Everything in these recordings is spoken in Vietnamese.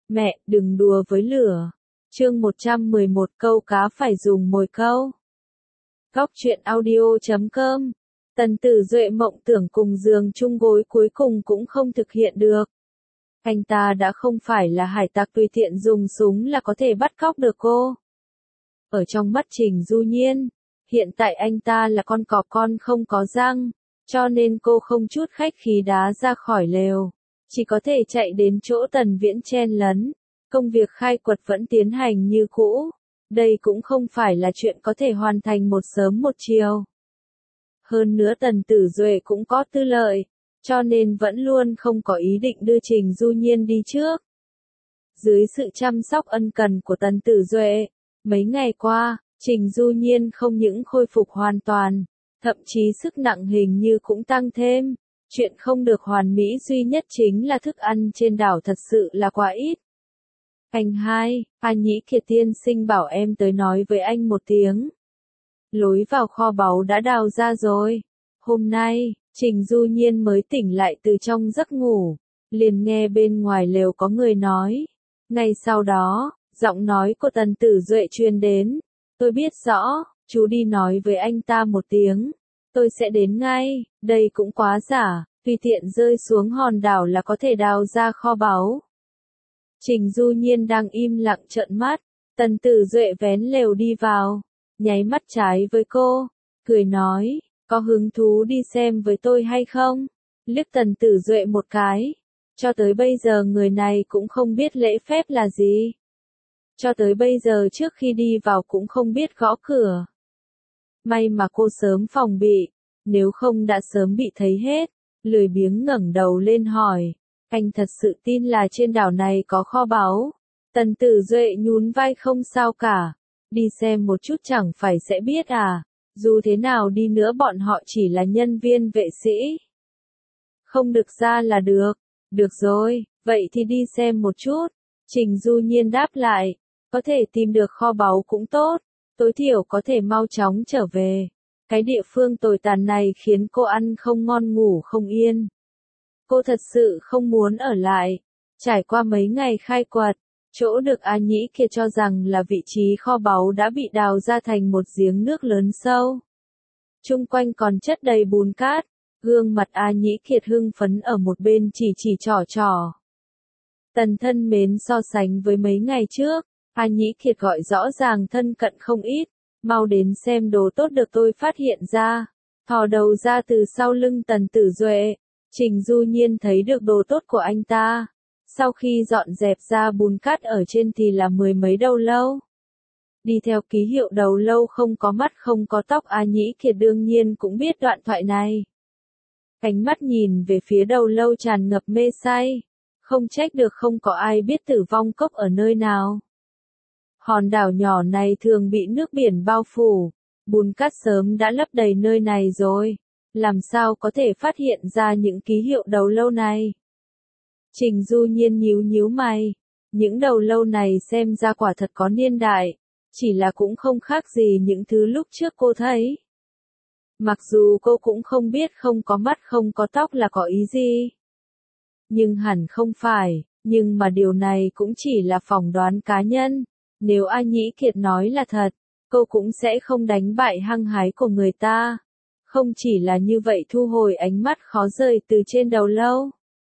Mẹ, đừng đùa với lửa. Chương 111 câu cá phải dùng mồi câu. Góc truyện audio.com. Tần Tử Duệ mộng tưởng cùng giường chung gối cuối cùng cũng không thực hiện được. Anh ta đã không phải là hải tặc tùy tiện dùng súng là có thể bắt cóc được cô. Ở trong mắt Trình Du Nhiên, hiện tại anh ta là con cọp con không có răng, cho nên cô không chút khách khí đá ra khỏi lều. Chỉ có thể chạy đến chỗ Tần Viễn chen lấn. Công việc khai quật vẫn tiến hành như cũ. Đây cũng không phải là chuyện có thể hoàn thành một sớm một chiều. Hơn nữa Tần Tử Duệ cũng có tư lợi, cho nên vẫn luôn không có ý định đưa Trình Du Nhiên đi trước. Dưới sự chăm sóc ân cần của Tần Tử Duệ, mấy ngày qua, Trình Du Nhiên không những khôi phục hoàn toàn, thậm chí sức nặng hình như cũng tăng thêm. Chuyện không được hoàn mỹ duy nhất chính là thức ăn trên đảo thật sự là quá ít. Anh hai, A Nhĩ Kiệt tiên sinh bảo em tới nói với anh một tiếng. Lối vào kho báu đã đào ra rồi. Hôm nay, Trình Du Nhiên mới tỉnh lại từ trong giấc ngủ, liền nghe bên ngoài lều có người nói. Ngay sau đó, giọng nói của Tần Tử Duệ truyền đến. Tôi biết rõ, chú đi nói với anh ta một tiếng. Tôi sẽ đến ngay, đây cũng quá giả, tùy tiện rơi xuống hòn đảo là có thể đào ra kho báu. Trình Du Nhiên đang im lặng trợn mắt, Tần Tử Duệ vén lều đi vào, nháy mắt trái với cô, cười nói, có hứng thú đi xem với tôi hay không? Liếc Tần Tử Duệ một cái, cho tới bây giờ người này cũng không biết lễ phép là gì. Cho tới bây giờ trước khi đi vào cũng không biết gõ cửa. May mà cô sớm phòng bị, nếu không đã sớm bị thấy hết, lười biếng ngẩng đầu lên hỏi. Anh thật sự tin là trên đảo này có kho báu. Tần Tử Duệ nhún vai không sao cả. Đi xem một chút chẳng phải sẽ biết à. Dù thế nào đi nữa bọn họ chỉ là nhân viên vệ sĩ. Không được ra là được. Được rồi, vậy thì đi xem một chút. Trình Du Nhiên đáp lại. Có thể tìm được kho báu cũng tốt. Tối thiểu có thể mau chóng trở về. Cái địa phương tồi tàn này khiến cô ăn không ngon ngủ không yên. Cô thật sự không muốn ở lại. Trải qua mấy ngày khai quật, chỗ được A Nhĩ Kiệt cho rằng là vị trí kho báu đã bị đào ra thành một giếng nước lớn sâu. Chung quanh còn chất đầy bùn cát, gương mặt A Nhĩ Kiệt hưng phấn ở một bên chỉ trỏ. Tần thân mến, so sánh với mấy ngày trước, A Nhĩ Kiệt gọi rõ ràng thân cận không ít, mau đến xem đồ tốt được tôi phát hiện ra. Thò đầu ra từ sau lưng Tần Tử Duệ. Trình Du Nhiên thấy được đồ tốt của anh ta. Sau khi dọn dẹp ra bùn cát ở trên thì là mười mấy đầu lâu. Đi theo ký hiệu đầu lâu không có mắt không có tóc, A Nhĩ Kiệt đương nhiên cũng biết đoạn thoại này. Ánh mắt nhìn về phía đầu lâu tràn ngập mê say. Không trách được không có ai biết tử vong cốc ở nơi nào. Hòn đảo nhỏ này thường bị nước biển bao phủ. Bùn cát sớm đã lấp đầy nơi này rồi. Làm sao có thể phát hiện ra những ký hiệu đầu lâu này? Trình Du Nhiên nhíu mày. Những đầu lâu này xem ra quả thật có niên đại. Chỉ là cũng không khác gì những thứ lúc trước cô thấy. Mặc dù cô cũng không biết không có mắt không có tóc là có ý gì. Nhưng hẳn không phải. Nhưng mà điều này cũng chỉ là phỏng đoán cá nhân. Nếu A Nhĩ Kiệt nói là thật, cô cũng sẽ không đánh bại hăng hái của người ta. Không chỉ là như vậy, thu hồi ánh mắt khó rời từ trên đầu lâu.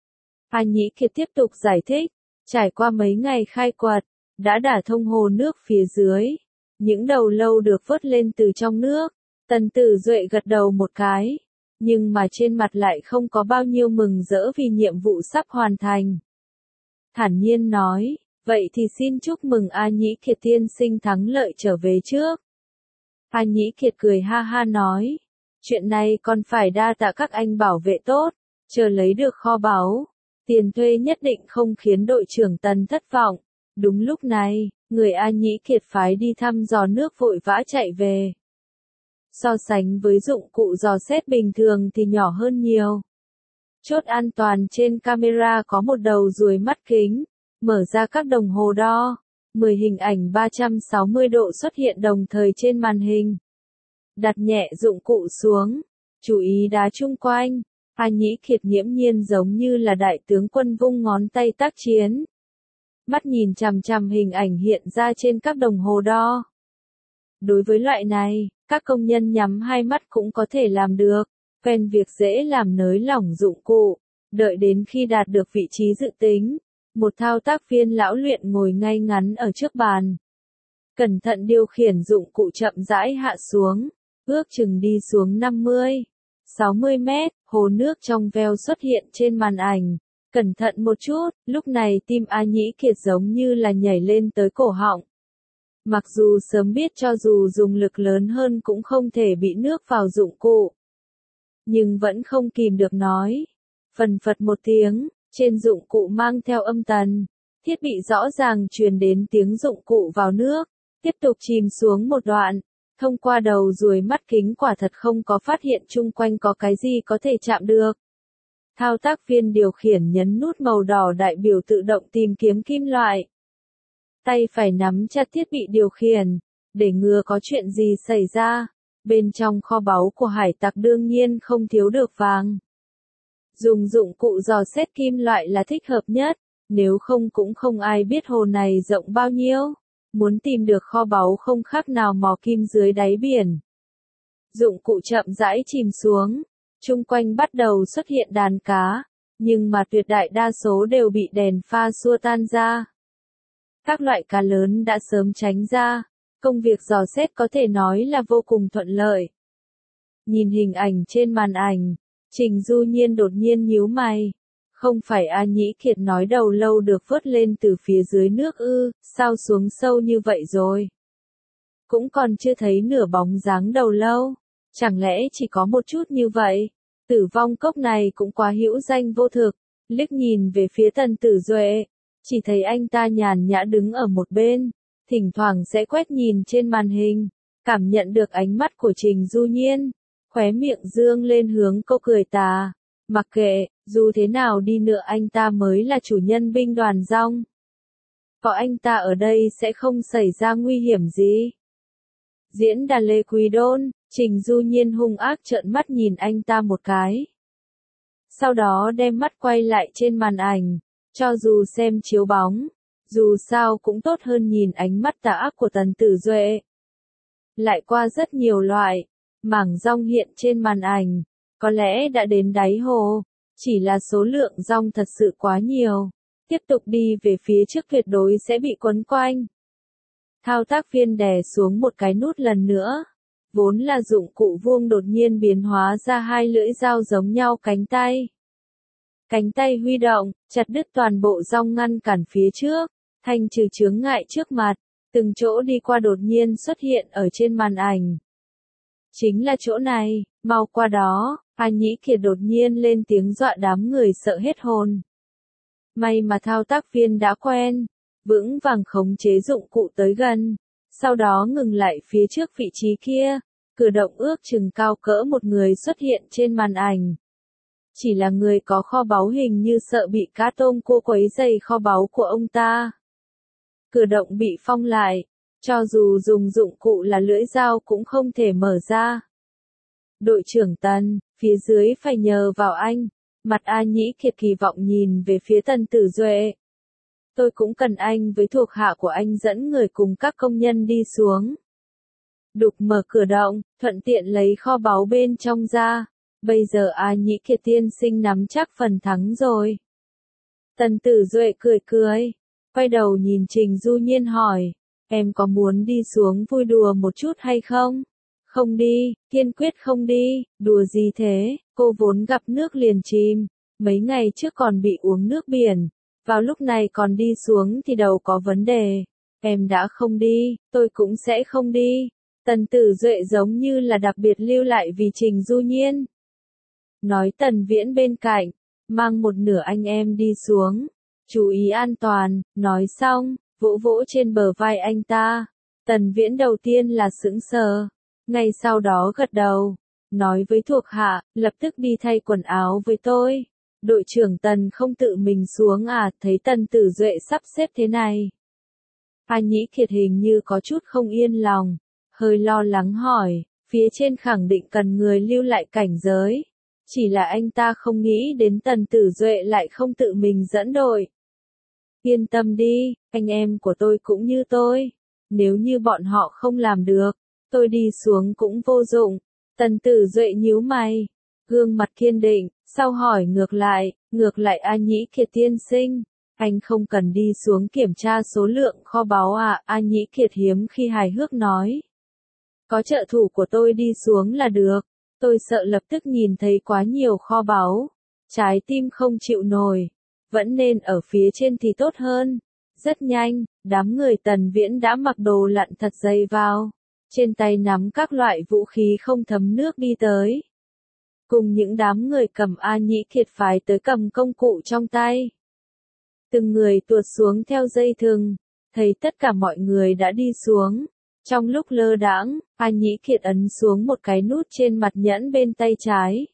A Nhĩ Kiệt tiếp tục giải thích, trải qua mấy ngày khai quật, đã đả thông hồ nước phía dưới. Những đầu lâu được vớt lên từ trong nước. Tần Tử Duệ gật đầu một cái, nhưng mà trên mặt lại không có bao nhiêu mừng rỡ vì nhiệm vụ sắp hoàn thành. Thản nhiên nói, vậy thì xin chúc mừng A Nhĩ Kiệt tiên sinh thắng lợi trở về trước. A Nhĩ Kiệt cười ha ha nói. Chuyện này còn phải đa tạ các anh bảo vệ tốt, chờ lấy được kho báu. Tiền thuê nhất định không khiến đội trưởng Tần thất vọng. Đúng lúc này, người A Nhĩ Kiệt phái đi thăm dò nước vội vã chạy về. So sánh với dụng cụ dò xét bình thường thì nhỏ hơn nhiều. Chốt an toàn trên camera có một đầu ruồi mắt kính, mở ra các đồng hồ đo. 10 hình ảnh 360 độ xuất hiện đồng thời trên màn hình. Đặt nhẹ dụng cụ xuống, chú ý đá chung quanh. A Nhĩ Kiệt nghiễm nhiên giống như là đại tướng quân vung ngón tay tác chiến. mắt nhìn chằm chằm hình ảnh hiện ra trên các đồng hồ đo. Đối với loại này, các công nhân nhắm hai mắt cũng có thể làm được, quen việc dễ làm nới lỏng dụng cụ, đợi đến khi đạt được vị trí dự tính. Một thao tác viên lão luyện ngồi ngay ngắn ở trước bàn. Cẩn thận điều khiển dụng cụ chậm rãi hạ xuống, ước chừng đi xuống 50-60 mét, hồ nước trong veo xuất hiện trên màn ảnh. Cẩn thận một chút, lúc này tim A Nhĩ Kiệt giống như là nhảy lên tới cổ họng. Mặc dù sớm biết cho dù dùng lực lớn hơn cũng không thể bị nước vào dụng cụ. Nhưng vẫn không kìm được nói. Phần phật một tiếng, trên dụng cụ mang theo âm tần. Thiết bị rõ ràng truyền đến tiếng dụng cụ vào nước, tiếp tục chìm xuống một đoạn. Thông qua đầu ruồi mắt kính quả thật không có phát hiện chung quanh có cái gì có thể chạm được. Thao tác viên điều khiển nhấn nút màu đỏ đại biểu tự động tìm kiếm kim loại. Tay phải nắm chặt thiết bị điều khiển, để ngừa có chuyện gì xảy ra. Bên trong kho báu của hải tặc đương nhiên không thiếu được vàng. Dùng dụng cụ dò xét kim loại là thích hợp nhất, nếu không cũng không ai biết hồ này rộng bao nhiêu. Muốn tìm được kho báu không khác nào mò kim dưới đáy biển. Dụng cụ chậm rãi chìm xuống, chung quanh bắt đầu xuất hiện đàn cá, nhưng mà tuyệt đại đa số đều bị đèn pha xua tan ra. Các loại cá lớn đã sớm tránh ra, công việc dò xét có thể nói là vô cùng thuận lợi. Nhìn hình ảnh trên màn ảnh, Trình Du Nhiên đột nhiên nhíu mày. Không phải A Nhĩ Kiệt nói đầu lâu được vớt lên từ phía dưới nước ư, sao xuống sâu như vậy rồi? Cũng còn chưa thấy nửa bóng dáng đầu lâu, chẳng lẽ chỉ có một chút như vậy? Tử vong cốc này cũng quá hữu danh vô thực, liếc nhìn về phía Tần Tử Duệ, chỉ thấy anh ta nhàn nhã đứng ở một bên, thỉnh thoảng sẽ quét nhìn trên màn hình, cảm nhận được ánh mắt của Trình Du Nhiên, khóe miệng dương lên hướng câu cười tà. Mặc kệ, dù thế nào đi nữa anh ta mới là chủ nhân binh đoàn rong. Có anh ta ở đây sẽ không xảy ra nguy hiểm gì. Diễn đàn Lê Quý Đôn, Trình Du Nhiên hung ác trợn mắt nhìn anh ta một cái. Sau đó đem mắt quay lại trên màn ảnh, cho dù xem chiếu bóng, dù sao cũng tốt hơn nhìn ánh mắt tà ác của Tần Tử Duệ. Lại qua rất nhiều loại, mảng rong hiện trên màn ảnh. Có lẽ đã đến đáy hồ, chỉ là số lượng rong thật sự quá nhiều. Tiếp tục đi về phía trước tuyệt đối sẽ bị quấn quanh. Thao tác viên đè xuống một cái nút lần nữa. Vốn là dụng cụ vuông đột nhiên biến hóa ra hai lưỡi dao giống nhau cánh tay. Cánh tay huy động, chặt đứt toàn bộ rong ngăn cản phía trước, thanh trừ chướng ngại trước mặt, từng chỗ đi qua đột nhiên xuất hiện ở trên màn ảnh. Chính là chỗ này, mau qua đó. A Nhĩ Kiệt đột nhiên lên tiếng dọa đám người sợ hết hồn. May mà thao tác viên đã quen, vững vàng khống chế dụng cụ tới gần, sau đó ngừng lại phía trước vị trí kia, cử động ước chừng cao cỡ một người xuất hiện trên màn ảnh. Chỉ là người có kho báu hình như sợ bị cá tôm cua quấy rầy kho báu của ông ta. Cử động bị phong lại, cho dù dùng dụng cụ là lưỡi dao cũng không thể mở ra. Đội trưởng Tần, phía dưới phải nhờ vào anh. Mặt A Nhĩ Kiệt kỳ vọng nhìn về phía Tần Tử Duệ. Tôi cũng cần anh với thuộc hạ của anh dẫn người cùng các công nhân đi xuống. Đục mở cửa động, thuận tiện lấy kho báu bên trong ra. Bây giờ A Nhĩ Kiệt tiên sinh nắm chắc phần thắng rồi. Tần Tử Duệ cười cười, quay đầu nhìn Trình Du Nhiên hỏi, em có muốn đi xuống vui đùa một chút hay không? Không đi, kiên quyết không đi, đùa gì thế, cô vốn gặp nước liền chìm, mấy ngày trước còn bị uống nước biển, vào lúc này còn đi xuống thì đầu có vấn đề. Em đã không đi, tôi cũng sẽ không đi. Tần Tử Duệ giống như là đặc biệt lưu lại vì Trình Du Nhiên. Nói Tần Viễn bên cạnh, mang một nửa anh em đi xuống, chú ý an toàn, nói xong, vỗ vỗ trên bờ vai anh ta. Tần Viễn đầu tiên là sững sờ, ngay sau đó gật đầu, nói với thuộc hạ, lập tức đi thay quần áo với tôi. Đội trưởng Tần không tự mình xuống à, thấy Tần Tử Duệ sắp xếp thế này. A Nhĩ Kiệt hình như có chút không yên lòng, hơi lo lắng hỏi, phía trên khẳng định cần người lưu lại cảnh giới. Chỉ là anh ta không nghĩ đến Tần Tử Duệ lại không tự mình dẫn đội. Yên tâm đi, anh em của tôi cũng như tôi. Nếu như bọn họ không làm được, tôi đi xuống cũng vô dụng. Tần Tử Duệ nhíu mày, gương mặt kiên định, sau hỏi ngược lại A Nhĩ Kiệt tiên sinh, anh không cần đi xuống kiểm tra số lượng kho báu à? A Nhĩ Kiệt hiếm khi hài hước nói. Có trợ thủ của tôi đi xuống là được, tôi sợ lập tức nhìn thấy quá nhiều kho báu. Trái tim không chịu nổi, vẫn nên ở phía trên thì tốt hơn. Rất nhanh, đám người Tần Viễn đã mặc đồ lặn thật dày vào, trên tay nắm các loại vũ khí không thấm nước đi tới. Cùng những đám người cầm A Nhĩ Kiệt phái tới cầm công cụ trong tay. Từng người tuột xuống theo dây thừng, thấy tất cả mọi người đã đi xuống. Trong lúc lơ đãng, A Nhĩ Kiệt ấn xuống một cái nút trên mặt nhẫn bên tay trái.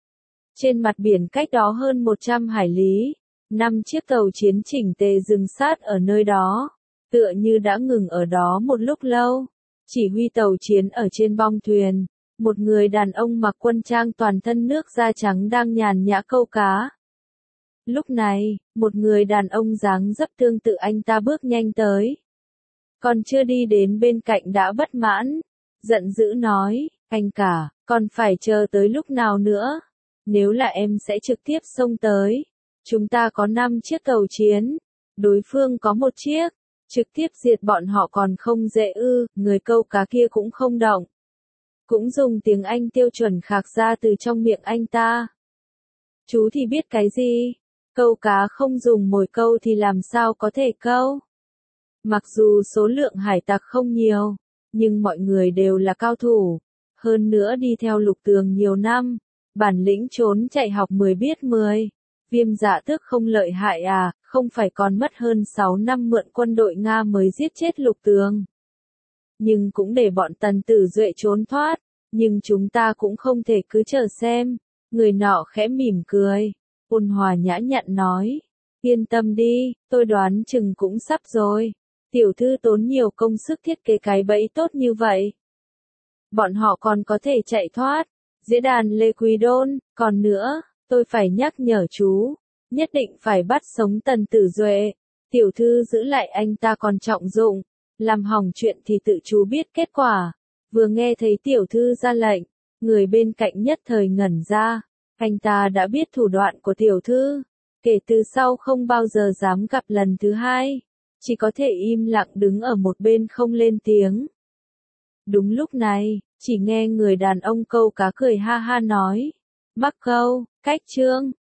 Trên mặt biển cách đó hơn 100 hải lý, 5 chiếc tàu chiến chỉnh tề dừng sát ở nơi đó, tựa như đã ngừng ở đó một lúc lâu. Chỉ huy tàu chiến ở trên bong thuyền, một người đàn ông mặc quân trang toàn thân nước da trắng đang nhàn nhã câu cá. Lúc này, một người đàn ông dáng dấp tương tự anh ta bước nhanh tới. Còn chưa đi đến bên cạnh đã bất mãn, giận dữ nói, anh cả, còn phải chờ tới lúc nào nữa? Nếu là em sẽ trực tiếp xông tới. Chúng ta có 5 chiếc tàu chiến, đối phương có 1 chiếc, trực tiếp diệt bọn họ còn không dễ ư? Người câu cá kia cũng không động, cũng dùng tiếng Anh tiêu chuẩn khạc ra từ trong miệng anh ta. Chú thì biết cái gì? Câu cá không dùng mồi câu thì làm sao có thể câu? Mặc dù số lượng hải tặc không nhiều, nhưng mọi người đều là cao thủ. Hơn nữa đi theo Lục Tường nhiều năm, bản lĩnh trốn chạy học 10 biết 10. Viêm Dạ Tước không lợi hại à, không phải còn mất hơn 6 năm mượn quân đội Nga mới giết chết Lục Tường. Nhưng cũng để bọn Tần Tử Duệ trốn thoát, nhưng chúng ta cũng không thể cứ chờ xem. Người nọ khẽ mỉm cười, ôn hòa nhã nhặn nói, yên tâm đi, tôi đoán chừng cũng sắp rồi. Tiểu thư tốn nhiều công sức thiết kế cái bẫy tốt như vậy. Bọn họ còn có thể chạy thoát. Diễn đàn Lê Quý Đôn, còn nữa, tôi phải nhắc nhở chú, nhất định phải bắt sống Tần Tử Duệ. Tiểu thư giữ lại anh ta còn trọng dụng, làm hỏng chuyện thì tự chú biết kết quả. Vừa nghe thấy tiểu thư ra lệnh, người bên cạnh nhất thời ngẩn ra, anh ta đã biết thủ đoạn của tiểu thư, kể từ sau không bao giờ dám gặp lần thứ hai, chỉ có thể im lặng đứng ở một bên không lên tiếng. Đúng lúc này, chỉ nghe người đàn ông câu cá cười ha ha nói, mắc câu, cách chương.